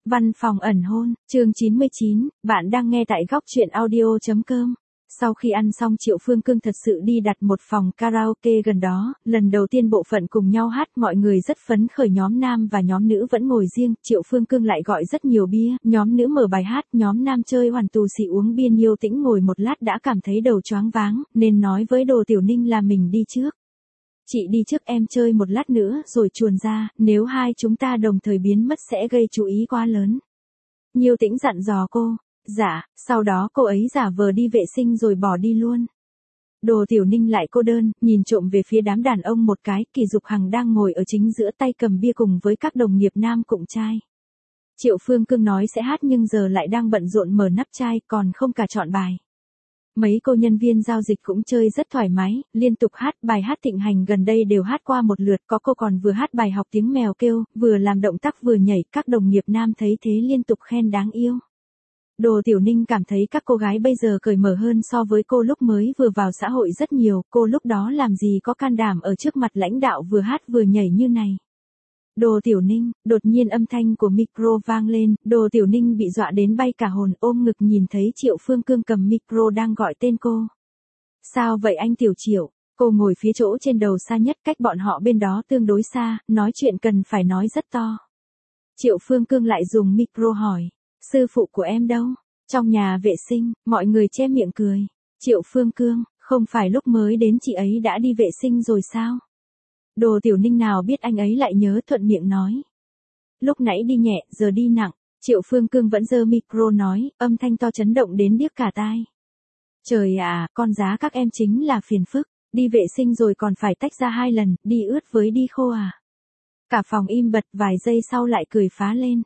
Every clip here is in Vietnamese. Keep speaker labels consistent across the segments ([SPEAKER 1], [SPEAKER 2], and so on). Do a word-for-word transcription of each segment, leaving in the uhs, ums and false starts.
[SPEAKER 1] Văn phòng ẩn hôn, chương chín mươi chín, bạn đang nghe tại góc truyện audio chấm com. Sau khi ăn xong Triệu Phương Cương thật sự đi đặt một phòng karaoke gần đó, lần đầu tiên bộ phận cùng nhau hát mọi người rất phấn khởi, nhóm nam và nhóm nữ vẫn ngồi riêng, Triệu Phương Cương lại gọi rất nhiều bia, nhóm nữ mở bài hát, nhóm nam chơi hoàn tù xì uống bia. Nhiêu Tĩnh ngồi một lát đã cảm thấy đầu choáng váng, nên nói với Đồ Tiểu Ninh là mình đi trước. Chị đi trước, em chơi một lát nữa rồi chuồn ra, nếu hai chúng ta đồng thời biến mất sẽ gây chú ý quá lớn. Nhiêu Tĩnh dặn dò cô. Dạ, sau đó cô ấy giả vờ đi vệ sinh rồi bỏ đi luôn. Đồ Tiểu Ninh lại cô đơn, nhìn trộm về phía đám đàn ông một cái, Kỳ Dục Hằng đang ngồi ở chính giữa tay cầm bia cùng với các đồng nghiệp nam cụng trai. Triệu Phương Cương nói sẽ hát nhưng giờ lại đang bận rộn mở nắp chai, còn không cả chọn bài. Mấy cô nhân viên giao dịch cũng chơi rất thoải mái, liên tục hát bài hát thịnh hành gần đây đều hát qua một lượt, có cô còn vừa hát bài học tiếng mèo kêu, vừa làm động tác vừa nhảy, các đồng nghiệp nam thấy thế liên tục khen đáng yêu. Đồ Tiểu Ninh cảm thấy các cô gái bây giờ cởi mở hơn so với cô lúc mới vừa vào xã hội rất nhiều, cô lúc đó làm gì có can đảm ở trước mặt lãnh đạo vừa hát vừa nhảy như này. Đồ Tiểu Ninh, đột nhiên âm thanh của micro vang lên, Đồ Tiểu Ninh bị dọa đến bay cả hồn, ôm ngực nhìn thấy Triệu Phương Cương cầm micro đang gọi tên cô. Sao vậy anh Tiểu Triệu? Cô ngồi phía chỗ trên đầu xa nhất, cách bọn họ bên đó tương đối xa, nói chuyện cần phải nói rất to. Triệu Phương Cương lại dùng micro hỏi, sư phụ của em đâu? Trong nhà vệ sinh, mọi người che miệng cười. Triệu Phương Cương, không phải lúc mới đến chị ấy đã đi vệ sinh rồi sao? Đồ Tiểu Ninh nào biết anh ấy lại nhớ, thuận miệng nói. Lúc nãy đi nhẹ, giờ đi nặng. Triệu Phương Cương vẫn giơ micro nói, âm thanh to chấn động đến điếc cả tai. Trời à, con giá các em chính là phiền phức, đi vệ sinh rồi còn phải tách ra hai lần, đi ướt với đi khô à. Cả phòng im bặt, vài giây sau lại cười phá lên.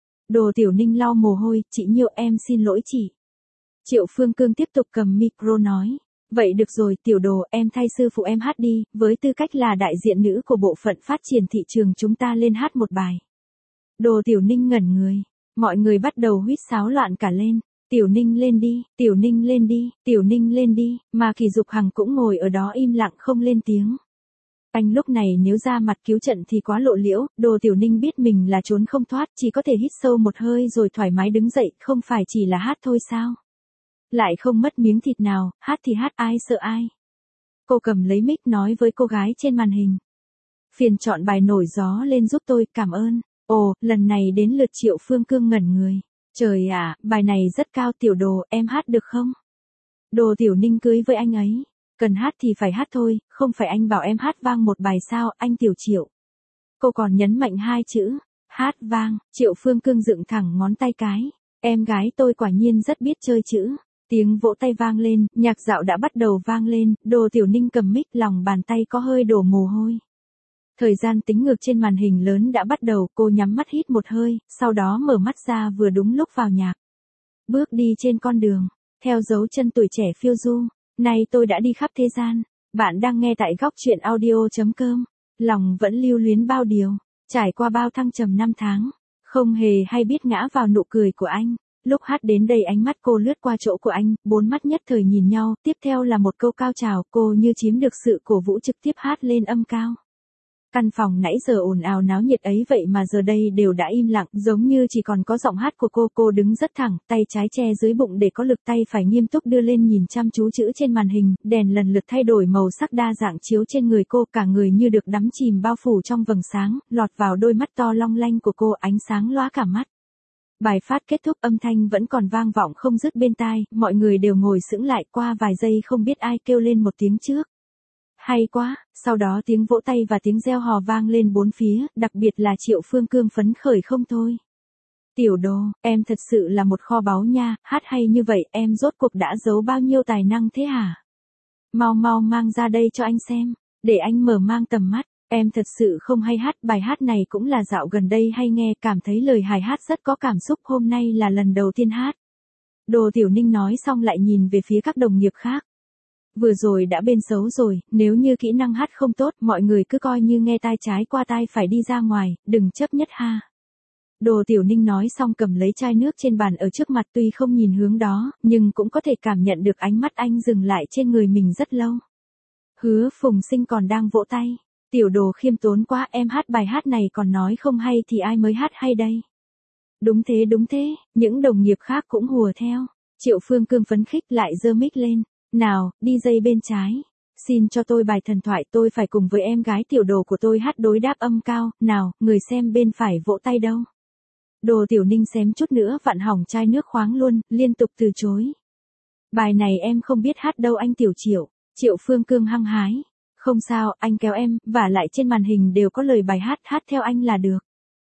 [SPEAKER 1] Đồ Tiểu Ninh lau mồ hôi, chị Nhiêu em xin lỗi chị. Triệu Phương Cương tiếp tục cầm micro nói. Vậy được rồi Tiểu Đồ, em thay sư phụ em hát đi, với tư cách là đại diện nữ của bộ phận phát triển thị trường chúng ta lên hát một bài. Đồ Tiểu Ninh ngẩn người, mọi người bắt đầu huýt sáo loạn cả lên. Tiểu Ninh lên đi, Tiểu Ninh lên đi, Tiểu Ninh lên đi, mà Kỳ Dục Hằng cũng ngồi ở đó im lặng không lên tiếng. Anh lúc này nếu ra mặt cứu trận thì quá lộ liễu, Đồ Tiểu Ninh biết mình là trốn không thoát, chỉ có thể hít sâu một hơi rồi thoải mái đứng dậy, không phải chỉ là hát thôi sao? Lại không mất miếng thịt nào, hát thì hát, ai sợ ai. Cô cầm lấy mic nói với cô gái trên màn hình. Phiền chọn bài nổi gió lên giúp tôi, cảm ơn. Ồ, lần này đến lượt Triệu Phương Cương ngẩn người. Trời ạ, bài này rất cao Tiểu Đồ, em hát được không? Đồ Tiểu Ninh cưới với anh ấy. Cần hát thì phải hát thôi, không phải anh bảo em hát vang một bài sao, anh Tiểu Triệu. Cô còn nhấn mạnh hai chữ, hát vang. Triệu Phương Cương dựng thẳng ngón tay cái. Em gái tôi quả nhiên rất biết chơi chữ. Tiếng vỗ tay vang lên, nhạc dạo đã bắt đầu vang lên, Đồ Tiểu Ninh cầm mic, lòng bàn tay có hơi đổ mồ hôi. Thời gian tính ngược trên màn hình lớn đã bắt đầu, cô nhắm mắt hít một hơi, sau đó mở mắt ra vừa đúng lúc vào nhạc. Bước đi trên con đường, theo dấu chân tuổi trẻ phiêu du, nay tôi đã đi khắp thế gian, bạn đang nghe tại góc truyện audio chấm com, lòng vẫn lưu luyến bao điều, trải qua bao thăng trầm năm tháng, không hề hay biết ngã vào nụ cười của anh. Lúc hát đến đây ánh mắt cô lướt qua chỗ của anh, bốn mắt nhất thời nhìn nhau, tiếp theo là một câu cao trào, cô như chiếm được sự cổ vũ trực tiếp hát lên âm cao. Căn phòng nãy giờ ồn ào náo nhiệt ấy vậy mà giờ đây đều đã im lặng, giống như chỉ còn có giọng hát của cô. Cô đứng rất thẳng, tay trái che dưới bụng để có lực, tay phải nghiêm túc đưa lên nhìn chăm chú chữ trên màn hình, đèn lần lượt thay đổi màu sắc đa dạng chiếu trên người cô, cả người như được đắm chìm bao phủ trong vầng sáng, lọt vào đôi mắt to long lanh của cô, ánh sáng lóa cả mắt. Bài phát kết thúc, âm thanh vẫn còn vang vọng không dứt bên tai, mọi người đều ngồi sững lại, qua vài giây không biết ai kêu lên một tiếng trước. Hay quá, sau đó tiếng vỗ tay và tiếng reo hò vang lên bốn phía, đặc biệt là Triệu Phương Cương phấn khởi không thôi. Tiểu Đồ, em thật sự là một kho báu nha, hát hay như vậy, em rốt cuộc đã giấu bao nhiêu tài năng thế hả? Mau mau mang ra đây cho anh xem, để anh mở mang tầm mắt. Em thật sự không hay hát, bài hát này cũng là dạo gần đây hay nghe, cảm thấy lời hài hát rất có cảm xúc, hôm nay là lần đầu tiên hát. Đồ Tiểu Ninh nói xong lại nhìn về phía các đồng nghiệp khác. Vừa rồi đã bên xấu rồi, nếu như kỹ năng hát không tốt, mọi người cứ coi như nghe tai trái qua tai phải đi ra ngoài, đừng chấp nhất ha. Đồ Tiểu Ninh nói xong cầm lấy chai nước trên bàn ở trước mặt, tuy không nhìn hướng đó, nhưng cũng có thể cảm nhận được ánh mắt anh dừng lại trên người mình rất lâu. Hứa Phùng Sinh còn đang vỗ tay. Tiểu Đồ khiêm tốn quá, em hát bài hát này còn nói không hay thì ai mới hát hay đây. Đúng thế đúng thế, những đồng nghiệp khác cũng hùa theo. Triệu Phương Cương phấn khích lại giơ mic lên. Nào, đi dây bên trái. Xin cho tôi bài thần thoại, tôi phải cùng với em gái tiểu đồ của tôi hát đối đáp âm cao. Nào, người xem bên phải vỗ tay đâu. Đồ Tiểu Ninh xém chút nữa vặn hỏng chai nước khoáng luôn, liên tục từ chối. Bài này em không biết hát đâu anh Tiểu Triệu. Triệu Phương Cương hăng hái. Không sao, anh kéo em, vả lại trên màn hình đều có lời bài hát, hát theo anh là được.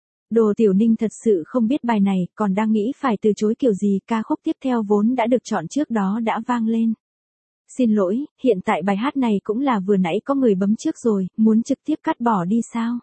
[SPEAKER 1] Đồ Tiểu Ninh thật sự không biết bài này, còn đang nghĩ phải từ chối kiểu gì, ca khúc tiếp theo vốn đã được chọn trước đó đã vang lên. Xin lỗi, hiện tại bài hát này cũng là vừa nãy có người bấm trước rồi, muốn trực tiếp cắt bỏ đi sao?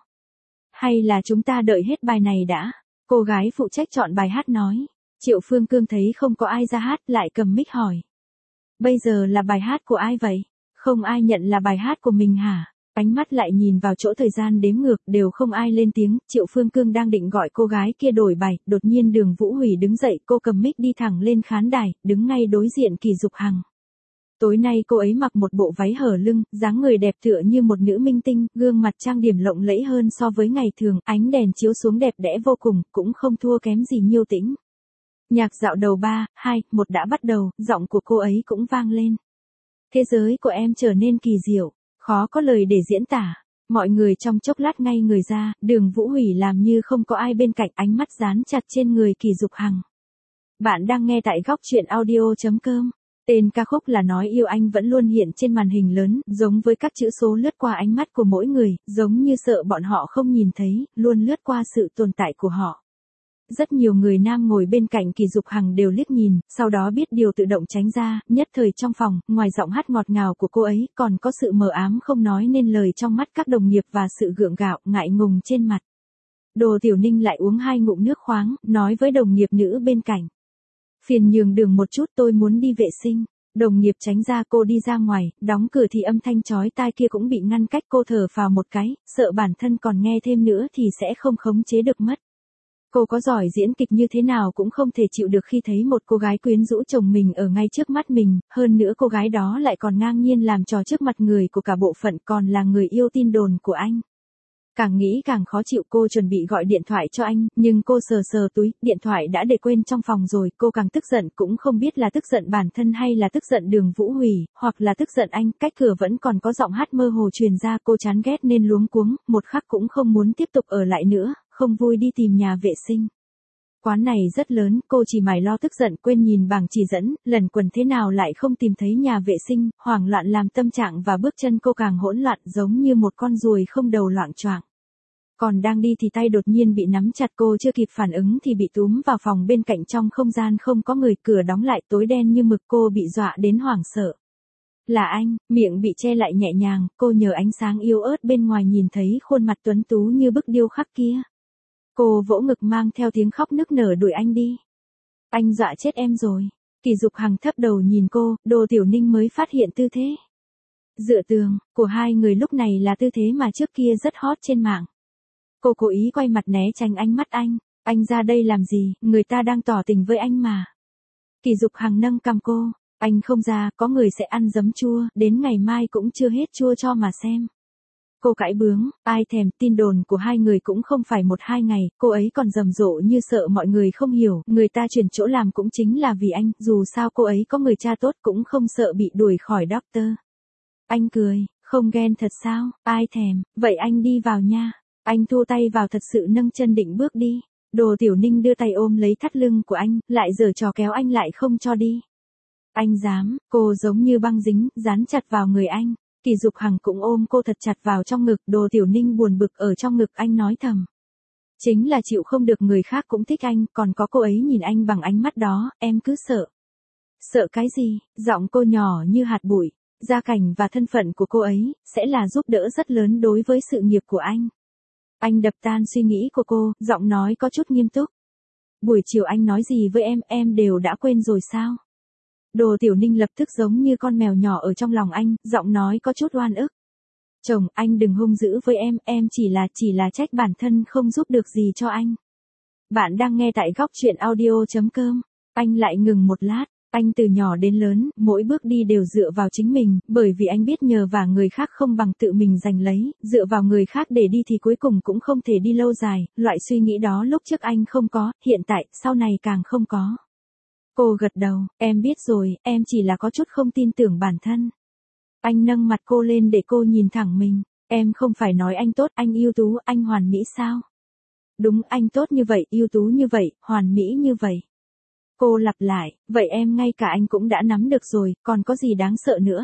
[SPEAKER 1] Hay là chúng ta đợi hết bài này đã? Cô gái phụ trách chọn bài hát nói. Triệu Phương Cương thấy không có ai ra hát, lại cầm mic hỏi. Bây giờ là bài hát của ai vậy? Không ai nhận là bài hát của mình hả? Ánh mắt lại nhìn vào chỗ thời gian đếm ngược, đều không ai lên tiếng. Triệu Phương Cương đang định gọi cô gái kia đổi bài, đột nhiên Đường Vũ Hủy đứng dậy, cô cầm mic đi thẳng lên khán đài, đứng ngay đối diện Kỳ Dục Hằng. Tối nay cô ấy mặc một bộ váy hở lưng, dáng người đẹp tựa như một nữ minh tinh, gương mặt trang điểm lộng lẫy hơn so với ngày thường, ánh đèn chiếu xuống đẹp đẽ vô cùng, cũng không thua kém gì Nhiêu Tĩnh. Nhạc dạo đầu ba, hai, một đã bắt đầu, giọng của cô ấy cũng vang lên. Thế giới của em trở nên kỳ diệu, khó có lời để diễn tả. Mọi người trong chốc lát ngay người ra, Đường Vũ Hủy làm như không có ai bên cạnh, ánh mắt dán chặt trên người Kỳ Dục Hằng. Bạn đang nghe tại góc truyện audio chấm com. Tên ca khúc là Nói Yêu Anh vẫn luôn hiện trên màn hình lớn, giống với các chữ số lướt qua ánh mắt của mỗi người, giống như sợ bọn họ không nhìn thấy, luôn lướt qua sự tồn tại của họ. Rất nhiều người nam ngồi bên cạnh Kỳ Dục Hằng đều liếc nhìn, sau đó biết điều tự động tránh ra, nhất thời trong phòng, ngoài giọng hát ngọt ngào của cô ấy, còn có sự mờ ám không nói nên lời trong mắt các đồng nghiệp và sự gượng gạo, ngại ngùng trên mặt. Đồ Tiểu Ninh lại uống hai ngụm nước khoáng, nói với đồng nghiệp nữ bên cạnh. Phiền nhường đường một chút, tôi muốn đi vệ sinh. Đồng nghiệp tránh ra, cô đi ra ngoài, đóng cửa thì âm thanh chói tai kia cũng bị ngăn cách, cô thở phào một cái, sợ bản thân còn nghe thêm nữa thì sẽ không khống chế được mất. Cô có giỏi diễn kịch như thế nào cũng không thể chịu được khi thấy một cô gái quyến rũ chồng mình ở ngay trước mắt mình, hơn nữa cô gái đó lại còn ngang nhiên làm trò trước mặt người của cả bộ phận, còn là người yêu tin đồn của anh. Càng nghĩ càng khó chịu, cô chuẩn bị gọi điện thoại cho anh, nhưng cô sờ sờ túi, điện thoại đã để quên trong phòng rồi, cô càng tức giận, cũng không biết là tức giận bản thân hay là tức giận Đường Vũ Hủy, hoặc là tức giận anh, cách cửa vẫn còn có giọng hát mơ hồ truyền ra, cô chán ghét nên luống cuống, một khắc cũng không muốn tiếp tục ở lại nữa, không vui đi tìm nhà vệ sinh. Quán này rất lớn, cô chỉ mải lo tức giận, quên nhìn bảng chỉ dẫn, lần quần thế nào lại không tìm thấy nhà vệ sinh, hoảng loạn làm tâm trạng và bước chân cô càng hỗn loạn, giống như một con ruồi không đầu loạng choạng. Còn đang đi thì tay đột nhiên bị nắm chặt, cô chưa kịp phản ứng thì bị túm vào phòng bên cạnh, trong không gian không có người, cửa đóng lại tối đen như mực, cô bị dọa đến hoảng sợ. Là anh, miệng bị che lại nhẹ nhàng, cô nhờ ánh sáng yếu ớt bên ngoài nhìn thấy khuôn mặt tuấn tú như bức điêu khắc kia. Cô vỗ ngực mang theo tiếng khóc nức nở đuổi anh đi. Anh dọa chết em rồi. Kỳ Dục Hằng thấp đầu nhìn cô, Đồ Tiểu Ninh mới phát hiện tư thế dựa tường của hai người lúc này là tư thế mà trước kia rất hot trên mạng. Cô cố ý quay mặt né tránh ánh mắt anh. Anh ra đây làm gì, người ta đang tỏ tình với anh mà. Kỳ Dục Hằng nâng cằm cô. Anh không ra, có người sẽ ăn giấm chua, đến ngày mai cũng chưa hết chua cho mà xem. Cô cãi bướng, ai thèm, tin đồn của hai người cũng không phải một hai ngày, cô ấy còn rầm rộ như sợ mọi người không hiểu, người ta chuyển chỗ làm cũng chính là vì anh, dù sao cô ấy có người cha tốt cũng không sợ bị đuổi khỏi doctor. Anh cười, không ghen thật sao, ai thèm, vậy anh đi vào nha. Anh thu tay vào thật sự nâng chân định bước đi. Đồ Tiểu Ninh đưa tay ôm lấy thắt lưng của anh, lại giở trò kéo anh lại không cho đi. Anh dám, cô giống như băng dính, dán chặt vào người anh. Kỳ Dục Hằng cũng ôm cô thật chặt vào trong ngực, Đồ Tiểu Ninh buồn bực ở trong ngực anh nói thầm. Chính là chịu không được người khác cũng thích anh, còn có cô ấy nhìn anh bằng ánh mắt đó, em cứ sợ. Sợ cái gì, giọng cô nhỏ như hạt bụi, gia cảnh và thân phận của cô ấy, sẽ là giúp đỡ rất lớn đối với sự nghiệp của anh. Anh đập tan suy nghĩ của cô, giọng nói có chút nghiêm túc. Buổi chiều anh nói gì với em, em đều đã quên rồi sao? Đồ Tiểu Ninh lập tức giống như con mèo nhỏ ở trong lòng anh, giọng nói có chút oan ức. Chồng, anh đừng hung dữ với em, em chỉ là, chỉ là trách bản thân không giúp được gì cho anh. Bạn đang nghe tại góc truyện audio chấm com. Anh lại ngừng một lát. Anh từ nhỏ đến lớn, mỗi bước đi đều dựa vào chính mình, bởi vì anh biết nhờ vả người khác không bằng tự mình giành lấy, dựa vào người khác để đi thì cuối cùng cũng không thể đi lâu dài, loại suy nghĩ đó lúc trước anh không có, hiện tại, sau này càng không có. Cô gật đầu, em biết rồi, em chỉ là có chút không tin tưởng bản thân. Anh nâng mặt cô lên để cô nhìn thẳng mình, em không phải nói anh tốt, anh ưu tú, anh hoàn mỹ sao? Đúng, anh tốt như vậy, ưu tú như vậy, hoàn mỹ như vậy. Cô lặp lại, vậy em ngay cả anh cũng đã nắm được rồi, còn có gì đáng sợ nữa?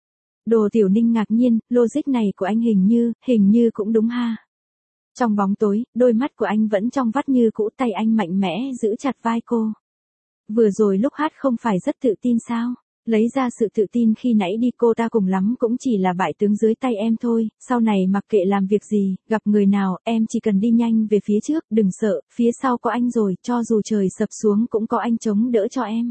[SPEAKER 1] Đồ Tiểu Ninh ngạc nhiên, logic này của anh hình như, hình như cũng đúng ha. Trong bóng tối, đôi mắt của anh vẫn trong vắt như cũ, tay anh mạnh mẽ giữ chặt vai cô. Vừa rồi lúc hát không phải rất tự tin sao? Lấy ra sự tự tin khi nãy đi, cô ta cùng lắm cũng chỉ là bại tướng dưới tay em thôi, sau này mặc kệ làm việc gì, gặp người nào, em chỉ cần đi nhanh về phía trước, đừng sợ, phía sau có anh rồi, cho dù trời sập xuống cũng có anh chống đỡ cho em.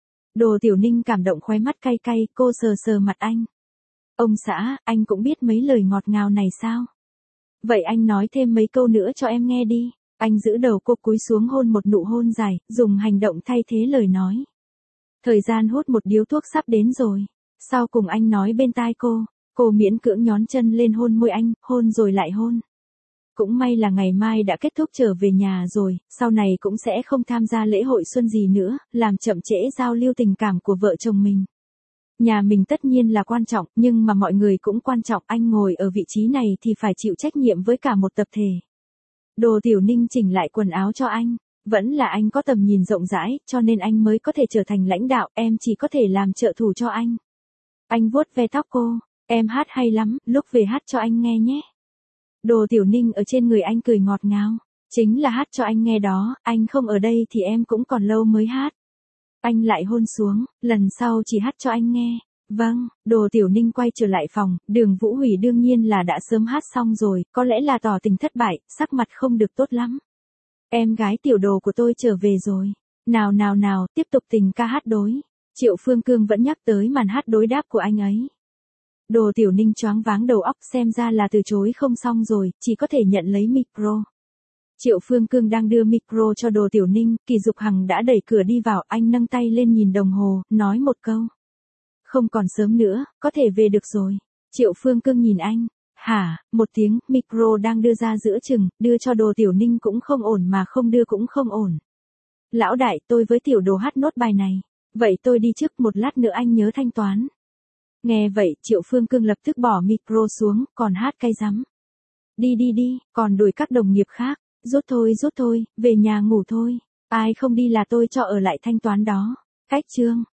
[SPEAKER 1] Đồ Tiểu Ninh cảm động, khóe mắt cay cay, cô sờ sờ mặt anh. Ông xã, anh cũng biết mấy lời ngọt ngào này sao? Vậy anh nói thêm mấy câu nữa cho em nghe đi. Anh giữ đầu cô cúi xuống hôn một nụ hôn dài, dùng hành động thay thế lời nói. Thời gian hút một điếu thuốc sắp đến rồi. Sau cùng anh nói bên tai cô, cô miễn cưỡng nhón chân lên hôn môi anh, hôn rồi lại hôn. Cũng may là ngày mai đã kết thúc trở về nhà rồi, sau này cũng sẽ không tham gia lễ hội xuân gì nữa, làm chậm trễ giao lưu tình cảm của vợ chồng mình. Nhà mình tất nhiên là quan trọng, nhưng mà mọi người cũng quan trọng, anh ngồi ở vị trí này thì phải chịu trách nhiệm với cả một tập thể. Đồ Tiểu Ninh chỉnh lại quần áo cho anh, vẫn là anh có tầm nhìn rộng rãi, cho nên anh mới có thể trở thành lãnh đạo, em chỉ có thể làm trợ thủ cho anh. Anh vuốt ve tóc cô, em hát hay lắm, lúc về hát cho anh nghe nhé. Đồ Tiểu Ninh ở trên người anh cười ngọt ngào, chính là hát cho anh nghe đó, anh không ở đây thì em cũng còn lâu mới hát. Anh lại hôn xuống, lần sau chỉ hát cho anh nghe. Vâng, Đồ Tiểu Ninh quay trở lại phòng, Đường Vũ Hủy đương nhiên là đã sớm hát xong rồi, có lẽ là tỏ tình thất bại, sắc mặt không được tốt lắm. Em gái tiểu đồ của tôi trở về rồi. Nào nào nào, tiếp tục tình ca hát đối. Triệu Phương Cương vẫn nhắc tới màn hát đối đáp của anh ấy. Đồ Tiểu Ninh choáng váng đầu óc, xem ra là từ chối không xong rồi, chỉ có thể nhận lấy micro. Triệu Phương Cương đang đưa micro cho Đồ Tiểu Ninh, Kỳ Dục Hằng đã đẩy cửa đi vào, anh nâng tay lên nhìn đồng hồ, nói một câu. Không còn sớm nữa, có thể về được rồi. Triệu Phương Cương nhìn anh. Hả, một tiếng, micro đang đưa ra giữa chừng, đưa cho Đồ Tiểu Ninh cũng không ổn mà không đưa cũng không ổn. Lão đại, tôi với tiểu đồ hát nốt bài này. Vậy tôi đi trước, một lát nữa anh nhớ thanh toán. Nghe vậy, Triệu Phương Cương lập tức bỏ micro xuống, còn hát cay rắm. Đi đi đi, còn đuổi các đồng nghiệp khác. Rút thôi rút thôi, về nhà ngủ thôi. Ai không đi là tôi cho ở lại thanh toán đó. Cách chương.